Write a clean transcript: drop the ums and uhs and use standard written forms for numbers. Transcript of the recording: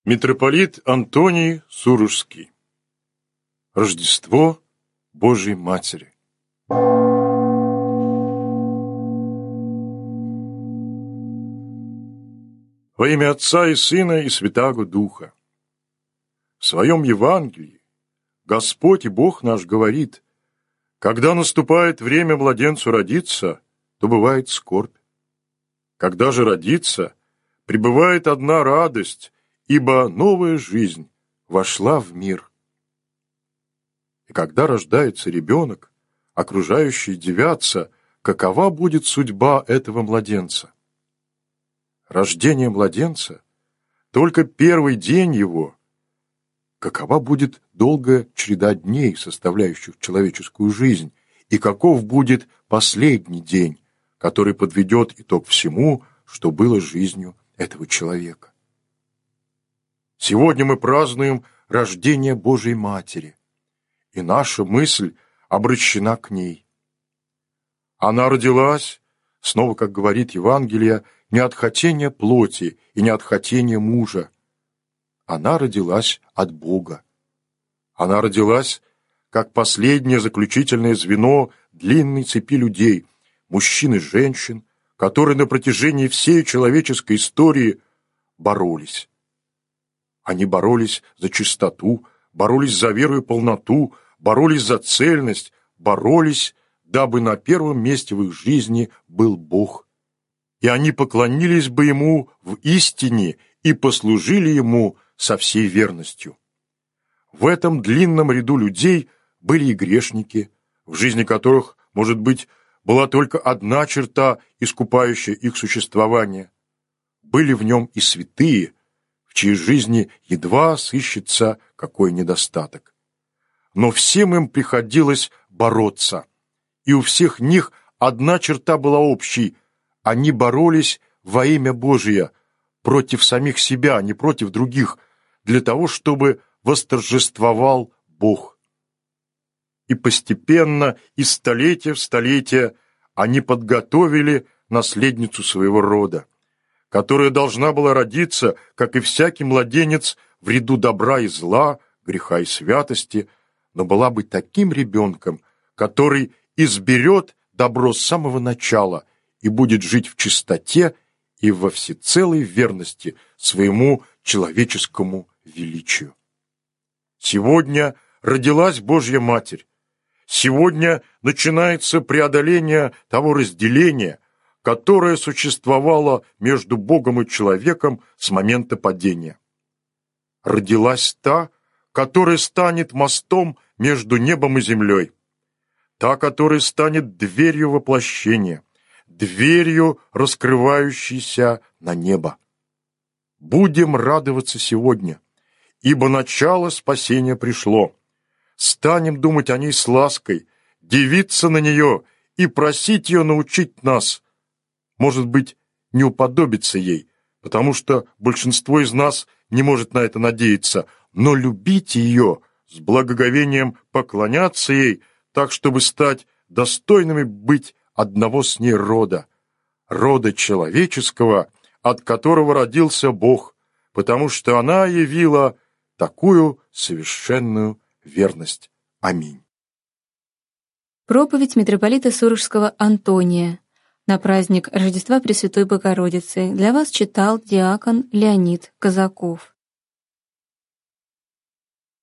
Митрополит Антоний Сурожский. Рождество Божией Матери. Во имя Отца и Сына и Святаго Духа. В своем Евангелии Господь и Бог наш говорит: когда наступает время младенцу родиться, то бывает скорбь. Когда же родится, пребывает одна радость, ибо новая жизнь вошла в мир. И когда рождается ребенок, окружающие дивятся, какова будет судьба этого младенца. Рождение младенца — только первый день его. Какова будет долгая череда дней, составляющих человеческую жизнь, и каков будет последний день, который подведет итог всему, что было жизнью этого человека. Сегодня мы празднуем рождение Божией Матери, и наша мысль обращена к ней. Она родилась, снова, как говорит Евангелие, не от хотения плоти и не от хотения мужа. Она родилась от Бога. Она родилась как последнее заключительное звено длинной цепи людей, мужчин и женщин, которые на протяжении всей человеческой истории боролись. Они боролись за чистоту, боролись за веру и полноту, боролись за цельность, боролись, дабы на первом месте в их жизни был Бог. И они поклонились бы Ему в истине и послужили Ему со всей верностью. В этом длинном ряду людей были и грешники, в жизни которых, может быть, была только одна черта, искупающая их существование. Были в нем и святые, в чьей жизни едва сыщется какой недостаток. Но всем им приходилось бороться, и у всех них одна черта была общей — они боролись во имя Божие, против самих себя, а не против других, для того, чтобы восторжествовал Бог. И постепенно, из столетия в столетие, они подготовили наследницу своего рода, которая должна была родиться, как и всякий младенец, в ряду добра и зла, греха и святости, но была бы таким ребенком, который изберет добро с самого начала и будет жить в чистоте и во всецелой верности своему человеческому величию. Сегодня родилась Божья Матерь. Сегодня начинается преодоление того разделения, которое существовало между Богом и человеком с момента падения. Родилась та, которая станет мостом между небом и землей, та, которая станет дверью воплощения, дверью, раскрывающейся на небо. Будем радоваться сегодня, ибо начало спасения пришло. Станем думать о ней с лаской, дивиться на нее и просить ее научить нас. Может быть, не уподобиться ей, потому что большинство из нас не может на это надеяться, но любить ее, с благоговением поклоняться ей, так, чтобы стать достойными быть одного с ней рода человеческого, от которого родился Бог, потому что она явила такую совершенную верность. Аминь. Проповедь митрополита Сурожского Антония на праздник Рождества Пресвятой Богородицы для вас читал диакон Леонид Казаков.